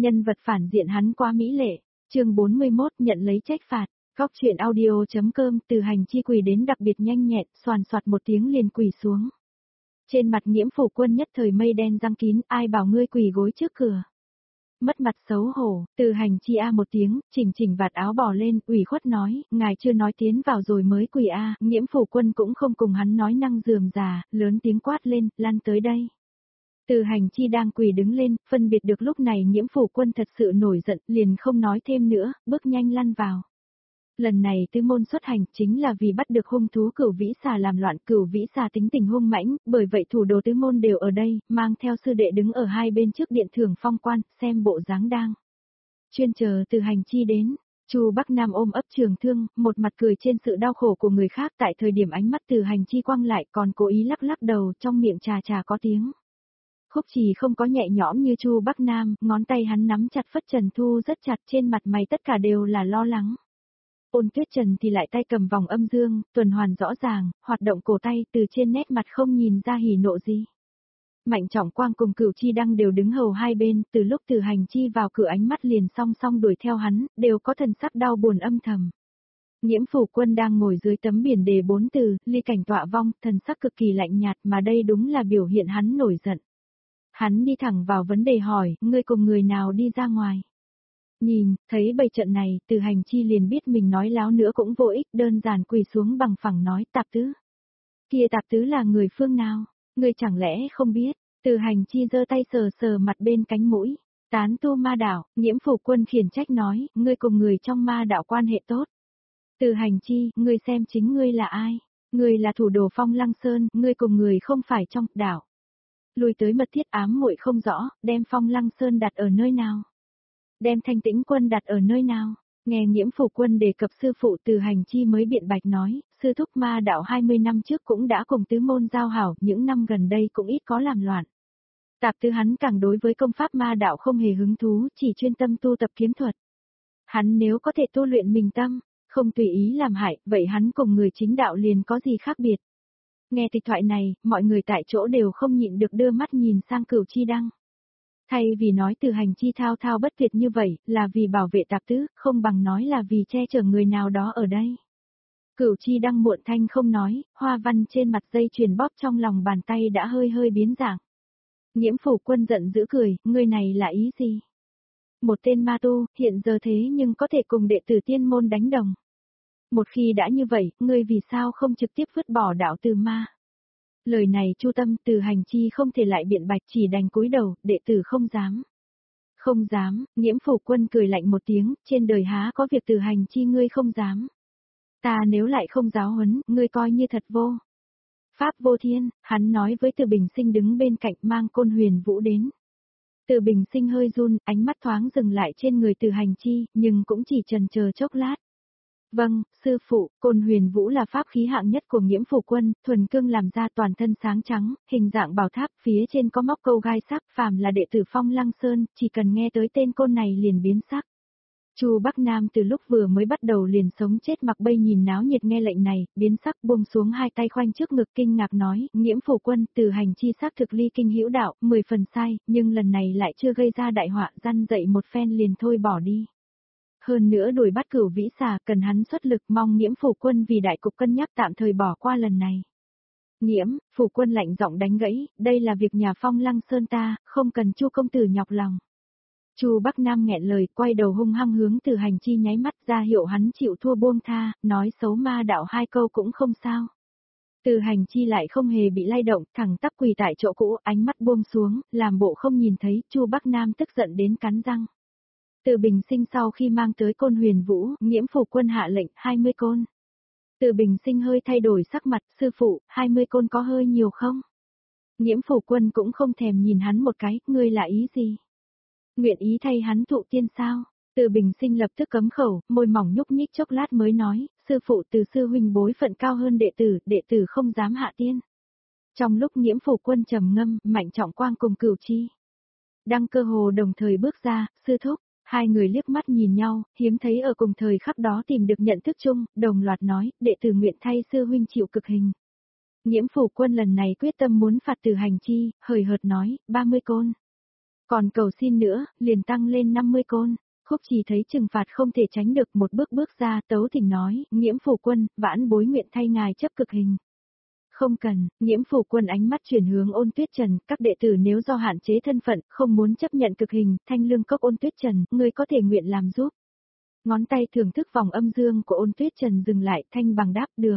Nhân vật phản diện hắn quá mỹ lệ. Chương 41 nhận lấy trách phạt. Góc truyện audio.com. Từ hành chi quỳ đến đặc biệt nhanh nhẹn, xoàn xoạt một tiếng liền quỳ xuống. Trên mặt Nghiễm Phủ Quân nhất thời mây đen giăng kín, ai bảo ngươi quỳ gối trước cửa. Mất mặt xấu hổ, Từ hành chi a một tiếng, chỉnh vạt áo bỏ lên, ủy khuất nói, ngài chưa nói tiến vào rồi mới quỳ a. Nghiễm Phủ Quân cũng không cùng hắn nói năng rườm rà, lớn tiếng quát lên, lăn tới đây. Từ hành chi đang quỳ đứng lên, phân biệt được lúc này Nghiễm Phủ Quân thật sự nổi giận, liền không nói thêm nữa, bước nhanh lăn vào. Lần này Tứ môn xuất hành chính là vì bắt được hung thú Cửu Vĩ Xà làm loạn. Cửu Vĩ Xà tính tình hung mãnh, bởi vậy thủ đồ Tứ môn đều ở đây, mang theo sư đệ đứng ở hai bên trước điện thưởng phong quan, xem bộ dáng đang chuyên chờ Từ hành chi đến. Chu Bắc Nam ôm ấp trường thương, một mặt cười trên sự đau khổ của người khác. Tại thời điểm ánh mắt Từ hành chi quăng lại, còn cố ý lắc lắc đầu, trong miệng trà có tiếng. Khúc Trì không có nhẹ nhõm như Chu Bắc Nam, ngón tay hắn nắm chặt phất trần thu rất chặt, trên mặt mày tất cả đều là lo lắng. Ôn Tuyết Trần thì lại tay cầm vòng âm dương, tuần hoàn rõ ràng, hoạt động cổ tay, từ trên nét mặt không nhìn ra hỉ nộ gì. Mạnh Trọng Quang cùng Cửu Chi Đăng đều đứng hầu hai bên, từ lúc Từ hành chi vào cửa ánh mắt liền song song đuổi theo hắn, đều có thần sắc đau buồn âm thầm. Nghiễm Phủ Quân đang ngồi dưới tấm biển đề 4 từ, ly cảnh tọa vong, thần sắc cực kỳ lạnh nhạt, mà đây đúng là biểu hiện hắn nổi giận. Hắn đi thẳng vào vấn đề hỏi, ngươi cùng người nào đi ra ngoài? Nhìn, thấy bầy trận này, Từ hành chi liền biết mình nói láo nữa cũng vô ích, đơn giản quỳ xuống bằng phẳng nói, Tạp Tứ. Kia Tạp Tứ là người phương nào? Ngươi chẳng lẽ không biết? Từ hành chi giơ tay sờ mặt bên cánh mũi. Tán tu ma đạo, Nghiễm Phủ Quân khiển trách nói, ngươi cùng người trong ma đạo quan hệ tốt. Từ hành chi, ngươi xem chính ngươi là ai? Ngươi là thủ đồ Phong Lăng Sơn, ngươi cùng người không phải trong đạo. Lùi tới mật thiết ám muội không rõ, đem Phong Lăng Sơn đặt ở nơi nào? Đem Thanh Tĩnh Quân đặt ở nơi nào? Nghe Nghiễm Phủ Quân đề cập sư phụ, Từ hành chi mới biện bạch nói, sư thúc ma đạo 20 năm trước cũng đã cùng tứ môn giao hảo, những năm gần đây cũng ít có làm loạn. Tạp Tứ hắn càng đối với công pháp ma đạo không hề hứng thú, chỉ chuyên tâm tu tập kiếm thuật. Hắn nếu có thể tu luyện mình tâm, không tùy ý làm hại, vậy hắn cùng người chính đạo liền có gì khác biệt? Nghe tịch thoại này, mọi người tại chỗ đều không nhịn được đưa mắt nhìn sang Cửu Chi Đăng. Thay vì nói Từ hành chi thao thao bất tuyệt như vậy, là vì bảo vệ Tạp Tứ, không bằng nói là vì che chở người nào đó ở đây. Cửu Chi Đăng muộn thanh không nói, hoa văn trên mặt dây chuyền bóp trong lòng bàn tay đã hơi biến dạng. Nghiễm Phủ Quân giận dữ cười, ngươi này là ý gì? Một tên ma tu, hiện giờ thế nhưng có thể cùng đệ tử tiên môn đánh đồng. Một khi đã như vậy, ngươi vì sao không trực tiếp vứt bỏ đạo từ ma? Lời này Chu Tâm, Từ hành chi không thể lại biện bạch, chỉ đành cúi đầu, đệ tử không dám. Không dám, Nghiễm Phủ Quân cười lạnh một tiếng, trên đời há có việc Từ hành chi ngươi không dám. Ta nếu lại không giáo huấn, ngươi coi như thật vô. Pháp vô thiên, hắn nói với Từ Bình Sinh đứng bên cạnh, mang Côn Huyền Vũ đến. Từ Bình Sinh hơi run, ánh mắt thoáng dừng lại trên người Từ hành chi, nhưng cũng chỉ chần chờ chốc lát. Vâng, sư phụ, Côn Huyền Vũ là pháp khí hạng nhất của Nghiễm Phủ Quân, thuần cương làm ra, toàn thân sáng trắng, hình dạng bảo tháp, phía trên có móc câu gai sắc, phàm là đệ tử Phong Lăng Sơn, chỉ cần nghe tới tên côn này liền biến sắc. Chu Bắc Nam từ lúc vừa mới bắt đầu liền sống chết mặc bây nhìn náo nhiệt nghe lệnh này, biến sắc buông xuống hai tay khoanh trước ngực kinh ngạc nói, Nghiễm Phủ Quân, Từ hành chi xác thực ly kinh hữu đạo, 10 phần sai, nhưng lần này lại chưa gây ra đại họa, răn dậy một phen liền thôi bỏ đi. Hơn nữa đuổi bắt Cửu Vĩ Xà cần hắn xuất lực, mong Nghiễm Phủ Quân vì đại cục cân nhắc tạm thời bỏ qua lần này. Nghiễm Phủ Quân lạnh giọng đánh gãy, đây là việc nhà Phong Lăng Sơn ta, không cần Chu công tử nhọc lòng. Chu Bắc Nam nghẹn lời, quay đầu hung hăng hướng Từ hành chi nháy mắt ra hiệu hắn chịu thua buông tha, nói xấu ma đạo hai câu cũng không sao. Từ hành chi lại không hề bị lay động, thẳng tắp quỳ tại chỗ cũ, ánh mắt buông xuống, làm bộ không nhìn thấy, Chu Bắc Nam tức giận đến cắn răng. Từ Bình Sinh sau khi mang tới Côn Huyền Vũ, Nghiễm Phủ Quân hạ lệnh 20 côn. Từ Bình Sinh hơi thay đổi sắc mặt, sư phụ, 20 côn có hơi nhiều không? Nghiễm Phủ Quân cũng không thèm nhìn hắn một cái, ngươi là ý gì? Nguyện ý thay hắn thụ tiên sao? Từ Bình Sinh lập tức cấm khẩu, môi mỏng nhúc nhích chốc lát mới nói, sư phụ Từ sư huynh bối phận cao hơn đệ tử không dám hạ tiên. Trong lúc Nghiễm Phủ Quân trầm ngâm, Mạnh Trọng Quang cùng Cửu Chi Đăng cơ hồ đồng thời bước ra, sư thúc. Hai người liếc mắt nhìn nhau, hiếm thấy ở cùng thời khắc đó tìm được nhận thức chung, đồng loạt nói, đệ tử nguyện thay sư huynh chịu cực hình. Nghiễm Phủ Quân lần này quyết tâm muốn phạt Từ hành chi, hời hợt nói, 30 côn. Còn cầu xin nữa, liền tăng lên 50 côn. Khúc Trì thấy trừng phạt không thể tránh được, một bước bước ra, tấu thỉnh nói, Nghiễm phủ quân, vãn bối nguyện thay ngài chấp cực hình. Không cần, Nghiễm phủ quân ánh mắt chuyển hướng Ôn Tuyết Trần, các đệ tử nếu do hạn chế thân phận, không muốn chấp nhận cực hình, Thanh Lương Cốc Ôn Tuyết Trần, ngươi có thể nguyện làm giúp. Ngón tay thưởng thức vòng âm dương của Ôn Tuyết Trần dừng lại, thanh bằng đáp được.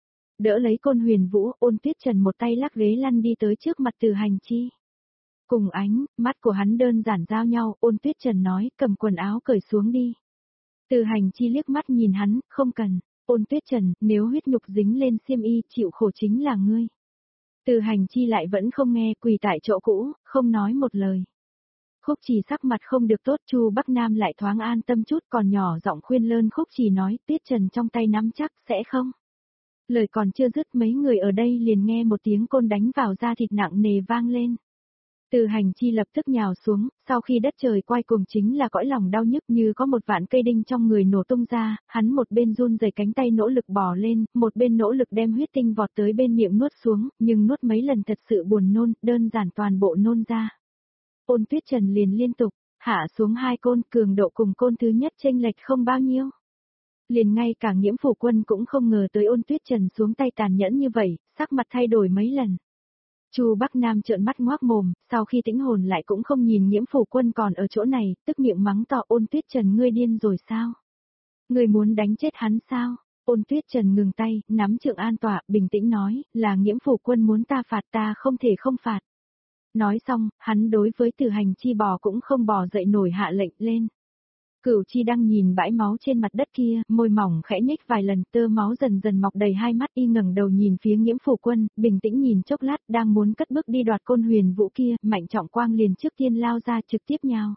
Đỡ lấy Côn Huyền Vũ, Ôn Tuyết Trần một tay lắc ghế lăn đi tới trước mặt Từ Hành Chi. Cùng ánh, mắt của hắn đơn giản giao nhau, Ôn Tuyết Trần nói, cầm quần áo cởi xuống đi. Từ Hành Chi liếc mắt nhìn hắn, không cần. Ôn Tuyết Trần, nếu huyết nhục dính lên xiêm y, chịu khổ chính là ngươi. Từ Hành Chi lại vẫn không nghe, quỳ tại chỗ cũ, không nói một lời. Khúc Trì sắc mặt không được tốt, Chu Bắc Nam lại thoáng an tâm chút, còn nhỏ giọng khuyên lơn Khúc Trì nói, Tuyết Trần trong tay nắm chắc, sẽ không. Lời còn chưa dứt, mấy người ở đây liền nghe một tiếng côn đánh vào da thịt nặng nề vang lên. Từ Hành Chi lập tức nhào xuống, sau khi đất trời quay cuồng chính là cõi lòng đau nhức như có một vạn cây đinh trong người nổ tung ra, hắn một bên run rẩy cánh tay nỗ lực bò lên, một bên nỗ lực đem huyết tinh vọt tới bên miệng nuốt xuống, nhưng nuốt mấy lần thật sự buồn nôn, đơn giản toàn bộ nôn ra. Ôn Tuyết Trần liền liên tục, hạ xuống 2 côn, cường độ cùng côn thứ nhất chênh lệch không bao nhiêu. Liền ngay cả Nghiễm phủ quân cũng không ngờ tới Ôn Tuyết Trần xuống tay tàn nhẫn như vậy, sắc mặt thay đổi mấy lần. Chu Bắc Nam trợn mắt ngoác mồm, sau khi tĩnh hồn lại cũng không nhìn Nghiễm phủ quân còn ở chỗ này, tức miệng mắng to, Ôn Tuyết Trần ngươi điên rồi sao? Ngươi muốn đánh chết hắn sao? Ôn Tuyết Trần ngừng tay, nắm trượng an tọa, bình tĩnh nói, là Nghiễm phủ quân muốn ta phạt, ta không thể không phạt. Nói xong, hắn đối với Từ Hành Chi bò cũng không bò dậy nổi, hạ lệnh lên. Cửu Chi đang nhìn bãi máu trên mặt đất kia, môi mỏng khẽ nhếch vài lần, tơ máu dần dần mọc đầy hai mắt, y ngẩng đầu nhìn phía Nghiễm phủ quân, bình tĩnh nhìn chốc lát, đang muốn cất bước đi đoạt Côn Huyền Vũ kia, Mạnh Trọng Quang liền trước tiên lao ra trực tiếp nhào.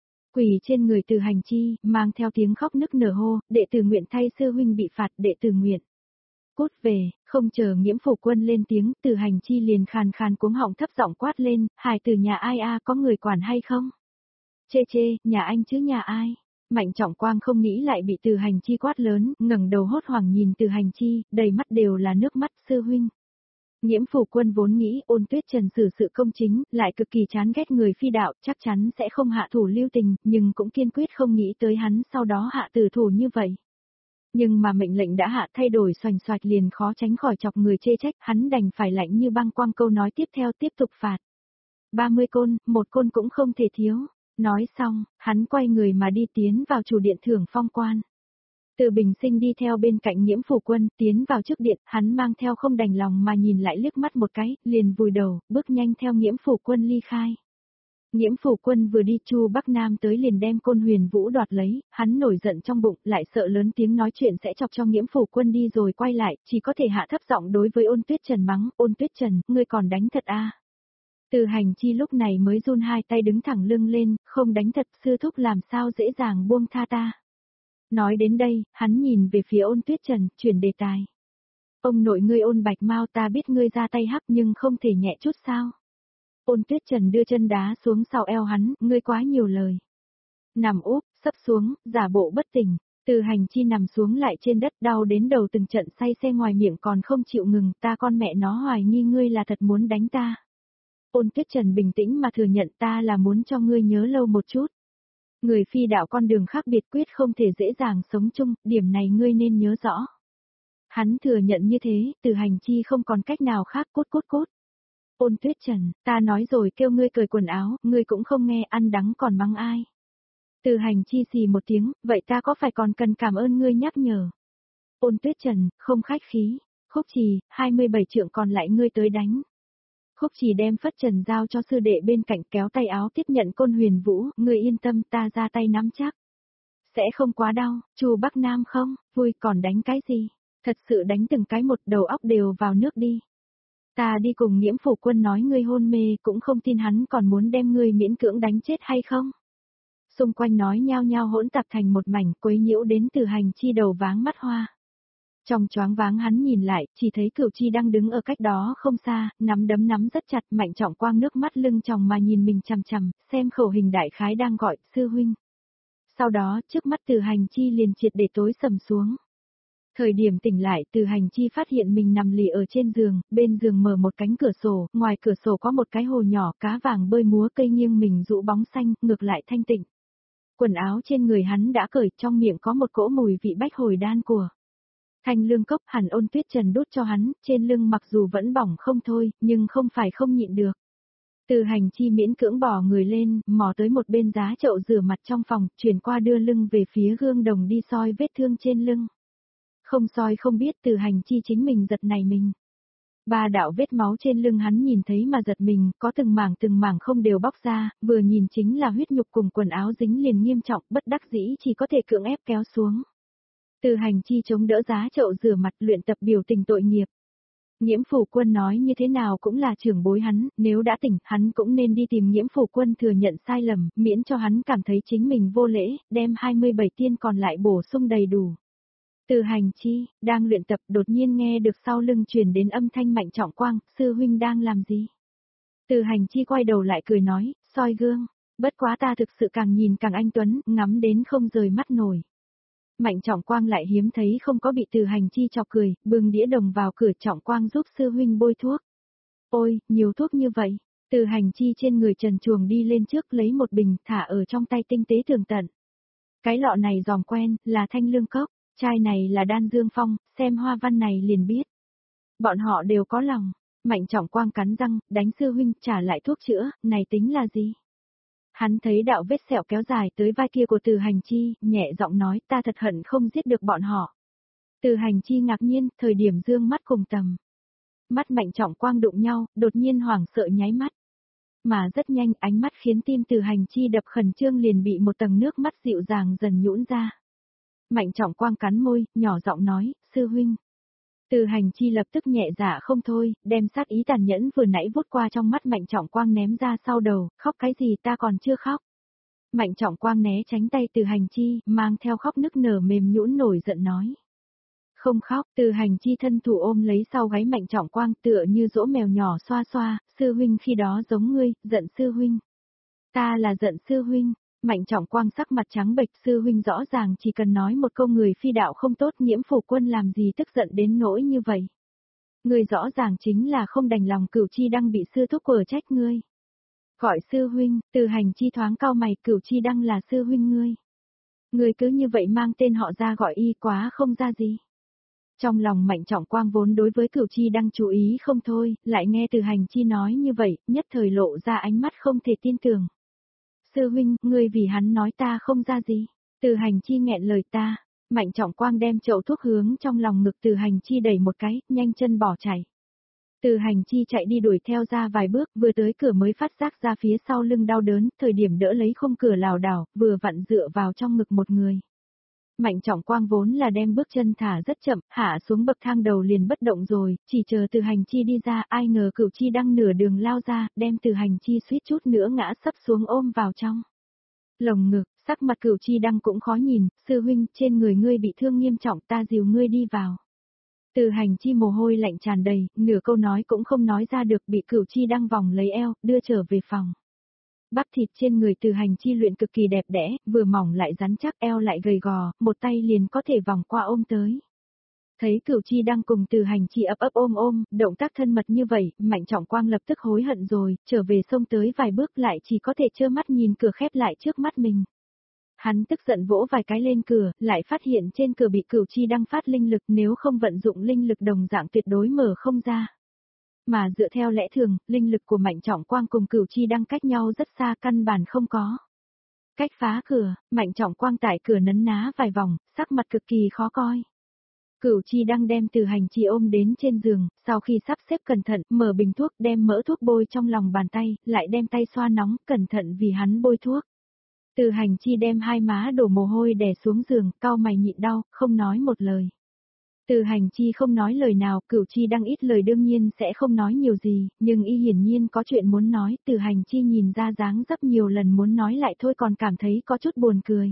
Quỳ trên người Từ Hành Chi, mang theo tiếng khóc nức nở hô, đệ tử nguyện thay sư huynh bị phạt, đệ tử nguyện. Cút về, không chờ Nghiễm phủ quân lên tiếng, Từ Hành Chi liền khàn khàn cuống họng thấp giọng quát lên, hài tử nhà ai a, có người quản hay không? Chê chê, nhà anh chứ nhà ai? Mạnh Trọng Quang không nghĩ lại bị Từ Hành Chi quát lớn, ngẩng đầu hốt hoảng nhìn Từ Hành Chi, đầy mắt đều là nước mắt, sư huynh. Nghiễm phủ quân vốn nghĩ Ôn Tuyết Trần xử sự công chính, lại cực kỳ chán ghét người phi đạo, chắc chắn sẽ không hạ thủ lưu tình, nhưng cũng kiên quyết không nghĩ tới hắn sau đó hạ tử thủ như vậy. Nhưng mà mệnh lệnh đã hạ, thay đổi xoành xoạch liền khó tránh khỏi chọc người chê trách, hắn đành phải lạnh như băng quang câu nói tiếp theo, tiếp tục phạt. 30 côn, một côn cũng không thể thiếu. Nói xong, hắn quay người mà đi tiến vào chủ điện thưởng phong quan. Từ Bình Sinh đi theo bên cạnh Nghiễm phủ quân, tiến vào trước điện, hắn mang theo không đành lòng mà nhìn lại liếc mắt một cái, liền vùi đầu, bước nhanh theo Nghiễm phủ quân ly khai. Nghiễm phủ quân vừa đi, Chu Bắc Nam tới liền đem Côn Huyền Vũ đoạt lấy, hắn nổi giận trong bụng, lại sợ lớn tiếng nói chuyện sẽ chọc cho Nghiễm phủ quân đi rồi quay lại, chỉ có thể hạ thấp giọng đối với Ôn Tuyết Trần mắng, Ôn Tuyết Trần, ngươi còn đánh thật a? Từ Hành Chi lúc này mới run hai tay đứng thẳng lưng lên, không đánh thật, sư thúc làm sao dễ dàng buông tha ta. Nói đến đây, hắn nhìn về phía Ôn Tuyết Trần, chuyển đề tài. Ông nội ngươi Ôn Bạch Mao, ta biết ngươi ra tay hắc nhưng không thể nhẹ chút sao. Ôn Tuyết Trần đưa chân đá xuống sau eo hắn, ngươi quá nhiều lời. Nằm úp, sấp xuống, giả bộ bất tỉnh. Từ Hành Chi nằm xuống lại trên đất, đau đến đầu từng trận say xe, ngoài miệng còn không chịu ngừng, ta con mẹ nó hoài nghi ngươi là thật muốn đánh ta. Ôn Tuyết Trần bình tĩnh mà thừa nhận, ta là muốn cho ngươi nhớ lâu một chút. Người phi đạo con đường khác biệt, quyết không thể dễ dàng sống chung, điểm này ngươi nên nhớ rõ. Hắn thừa nhận như thế, Từ Hành Chi không còn cách nào khác, cút cút cút. Ôn Tuyết Trần, ta nói rồi kêu ngươi cởi quần áo, ngươi cũng không nghe, ăn đắng còn mắng ai. Từ Hành Chi xì một tiếng, vậy ta có phải còn cần cảm ơn ngươi nhắc nhở. Ôn Tuyết Trần, không khách khí. Khúc Trì, 27 trượng còn lại ngươi tới đánh. Khúc Trì đem phất trần giao cho sư đệ bên cạnh, kéo tay áo tiếp nhận Côn Huyền Vũ, ngươi yên tâm, ta ra tay nắm chắc. Sẽ không quá đau, Chu Bắc Nam không, vui còn đánh cái gì, thật sự đánh từng cái một, đầu óc đều vào nước đi. Ta đi cùng Nghiễm phủ quân nói ngươi hôn mê, cũng không tin hắn còn muốn đem ngươi miễn cưỡng đánh chết hay không. Xung quanh nói nhao nhao hỗn tạp thành một mảnh, quấy nhiễu đến Từ Hành Chi đầu váng mắt hoa. Trong choáng váng hắn nhìn lại, chỉ thấy Cửu Chi đang đứng ở cách đó không xa, nắm đấm nắm rất chặt, Mạnh Trọng Quang nước mắt lưng tròng mà nhìn mình chằm chằm, xem khẩu hình đại khái đang gọi, sư huynh. Sau đó, trước mắt Từ Hành Chi liền triệt để tối sầm xuống. Thời điểm tỉnh lại, Từ Hành Chi phát hiện mình nằm lì ở trên giường, bên giường mở một cánh cửa sổ, ngoài cửa sổ có một cái hồ nhỏ, cá vàng bơi múa cây nghiêng mình rũ bóng xanh, ngược lại thanh tịnh. Quần áo trên người hắn đã cởi, trong miệng có một cỗ mùi vị bách hồi đan của Thanh Lương Cốc. Hàn Ôn Tuyết Trần đút cho hắn, trên lưng mặc dù vẫn bỏng không thôi, nhưng không phải không nhịn được. Từ Hành Chi miễn cưỡng bò người lên, mò tới một bên giá chậu rửa mặt trong phòng, chuyển qua đưa lưng về phía gương đồng đi soi vết thương trên lưng. Không soi không biết, Từ Hành Chi chính mình giật nảy mình. 3 đạo vết máu trên lưng hắn nhìn thấy mà giật mình, có từng mảng không đều bóc ra, vừa nhìn chính là huyết nhục cùng quần áo dính liền nghiêm trọng, bất đắc dĩ chỉ có thể cưỡng ép kéo xuống. Từ Hành Chi chống đỡ giá chậu rửa mặt luyện tập biểu tình tội nghiệp. Nhiễm Phủ Quân nói như thế nào cũng là trưởng bối hắn, nếu đã tỉnh, hắn cũng nên đi tìm Nhiễm Phủ Quân thừa nhận sai lầm, miễn cho hắn cảm thấy chính mình vô lễ, đem 27 tiên còn lại bổ sung đầy đủ. Từ Hành Chi, đang luyện tập đột nhiên nghe được sau lưng truyền đến âm thanh Mạnh Trọng Quang, sư huynh đang làm gì? Từ Hành Chi quay đầu lại cười nói, soi gương, bất quá ta thực sự càng nhìn càng anh tuấn, ngắm đến không rời mắt nổi. Mạnh Trọng Quang lại hiếm thấy không có bị Từ Hành Chi chọc cười, bưng đĩa đồng vào cửa. Trọng Quang giúp sư huynh bôi thuốc. Ôi, nhiều thuốc như vậy. Từ Hành Chi trên người trần truồng đi lên trước lấy một bình thả ở trong tay tinh tế tường tận. Cái lọ này dòm quen, là Thanh Lương Cốc, chai này là Đan Dương Phong, xem hoa văn này liền biết. Bọn họ đều có lòng. Mạnh Trọng Quang cắn răng, đánh sư huynh, trả lại thuốc chữa, này tính là gì? Hắn thấy đạo vết sẹo kéo dài tới vai kia của Từ Hành Chi, nhẹ giọng nói, ta thật hận không giết được bọn họ. Từ Hành Chi ngạc nhiên, thời điểm dương mắt cùng tầm. Mắt Mạnh Trọng Quang đụng nhau, đột nhiên hoảng sợ nháy mắt. Mà rất nhanh, ánh mắt khiến tim Từ Hành Chi đập khẩn trương liền bị một tầng nước mắt dịu dàng dần nhũn ra. Mạnh Trọng Quang cắn môi, nhỏ giọng nói, sư huynh. Từ Hành Chi lập tức nhẹ dạ không thôi, đem sát ý tàn nhẫn vừa nãy vút qua trong mắt Mạnh Trọng Quang ném ra sau đầu, khóc cái gì ta còn chưa khóc. Mạnh Trọng Quang né tránh tay Từ Hành Chi, mang theo khóc nức nở mềm nhũn nổi giận nói. Không khóc, Từ Hành Chi thân thủ ôm lấy sau gáy Mạnh Trọng Quang tựa như dỗ mèo nhỏ xoa xoa, sư huynh khi đó giống ngươi, giận sư huynh. Ta là giận sư huynh. Mạnh Trọng Quang sắc mặt trắng bệch, sư huynh rõ ràng chỉ cần nói một câu người phi đạo không tốt, Nhiễm Phủ Quân làm gì tức giận đến nỗi như vậy. Người rõ ràng chính là không đành lòng Cửu Chi Đăng bị sư thúc quở trách ngươi. Gọi sư huynh, Từ Hành Chi thoáng cau mày, Cửu Chi Đăng là sư huynh ngươi. Ngươi cứ như vậy mang tên họ ra gọi y quá không ra gì. Trong lòng Mạnh Trọng Quang vốn đối với Cửu Chi Đăng chú ý không thôi, lại nghe Từ Hành Chi nói như vậy, nhất thời lộ ra ánh mắt không thể tin tưởng. Sư huynh, ngươi vì hắn nói ta không ra gì. Từ Hành Chi nghẹn lời ta. Mạnh Trọng Quang đem chậu thuốc hướng trong lòng ngực Từ Hành Chi đẩy một cái, nhanh chân bỏ chạy. Từ Hành Chi chạy đi đuổi theo ra vài bước, vừa tới cửa mới phát giác ra phía sau lưng đau đớn, thời điểm đỡ lấy khung cửa lảo đảo, vừa vặn dựa vào trong ngực một người. Mạnh Trọng Quang vốn là đem bước chân thả rất chậm, hạ xuống bậc thang đầu liền bất động rồi, chỉ chờ Từ Hành Chi đi ra, ai ngờ Cửu Chi Đăng nửa đường lao ra, đem Từ Hành Chi suýt chút nữa ngã sấp xuống ôm vào trong lồng ngực. Sắc mặt Cửu Chi Đăng cũng khó nhìn, sư huynh, trên người ngươi bị thương nghiêm trọng, ta dìu ngươi đi vào. Từ Hành Chi mồ hôi lạnh tràn đầy, nửa câu nói cũng không nói ra được, bị Cửu Chi Đăng vòng lấy eo, đưa trở về phòng. Bắp thịt trên người Từ Hành Chi luyện cực kỳ đẹp đẽ, vừa mỏng lại rắn chắc, eo lại gầy gò, một tay liền có thể vòng qua ôm tới. Thấy Cửu Chi Đăng cùng Từ Hành Chi ấp ấp ôm ôm, động tác thân mật như vậy, Mạnh Trọng Quang lập tức hối hận rồi, trở về xông tới vài bước lại chỉ có thể trơ mắt nhìn cửa khép lại trước mắt mình. Hắn tức giận vỗ vài cái lên cửa, lại phát hiện trên cửa bị Cửu Chi Đăng phát linh lực, nếu không vận dụng linh lực đồng dạng tuyệt đối mở không ra. Mà dựa theo lẽ thường, linh lực của Mạnh Trọng Quang cùng Cửu Chi Đăng cách nhau rất xa, căn bản không có cách phá cửa. Mạnh Trọng Quang tại cửa nấn ná vài vòng, sắc mặt cực kỳ khó coi. Cửu Chi Đăng đem Từ Hành Chi ôm đến trên giường, sau khi sắp xếp cẩn thận, mở bình thuốc, đem mỡ thuốc bôi trong lòng bàn tay, lại đem tay xoa nóng, cẩn thận vì hắn bôi thuốc. Từ Hành Chi đem hai má đổ mồ hôi đè xuống giường, cau mày nhịn đau, không nói một lời. Từ Hành Chi không nói lời nào, Cửu Chi Đăng ít lời đương nhiên sẽ không nói nhiều gì, nhưng y hiển nhiên có chuyện muốn nói, Từ Hành Chi nhìn ra dáng dấp nhiều lần muốn nói lại thôi còn cảm thấy có chút buồn cười.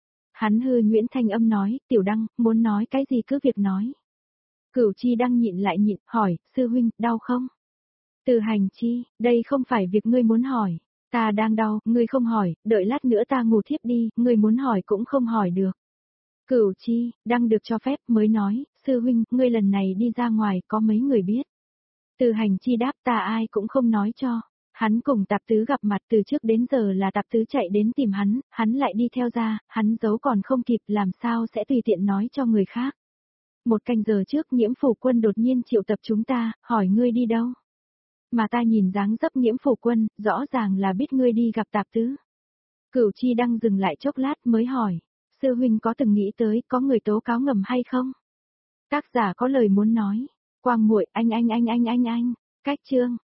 Hắn hư nhuyễn thanh âm nói, Tiểu Đăng, muốn nói cái gì cứ việc nói. Cửu Chi Đăng nhịn lại nhịn, hỏi, sư huynh, đau không? Từ Hành Chi, đây không phải việc ngươi muốn hỏi. Ta đang đau, ngươi không hỏi, đợi lát nữa ta ngủ thiếp đi, ngươi muốn hỏi cũng không hỏi được. Cửu Chi, Đăng được cho phép mới nói, Sư huynh, ngươi lần này đi ra ngoài có mấy người biết. Từ Hành Chi đáp ta ai cũng không nói cho. Hắn cùng Tạp Tứ gặp mặt từ trước đến giờ là Tạp Tứ chạy đến tìm hắn lại đi theo ra, hắn giấu còn không kịp làm sao sẽ tùy tiện nói cho người khác. Một canh giờ trước Nhiễm Phủ Quân đột nhiên triệu tập chúng ta, hỏi ngươi đi đâu. Mà ta nhìn dáng dấp Nhiễm Phủ Quân, rõ ràng là biết ngươi đi gặp Tạp Tứ. Cửu Chi đang dừng lại chốc lát mới hỏi, sư huynh có từng nghĩ tới có người tố cáo ngầm hay không? Tác giả có lời muốn nói, Quang muội anh, cách chương.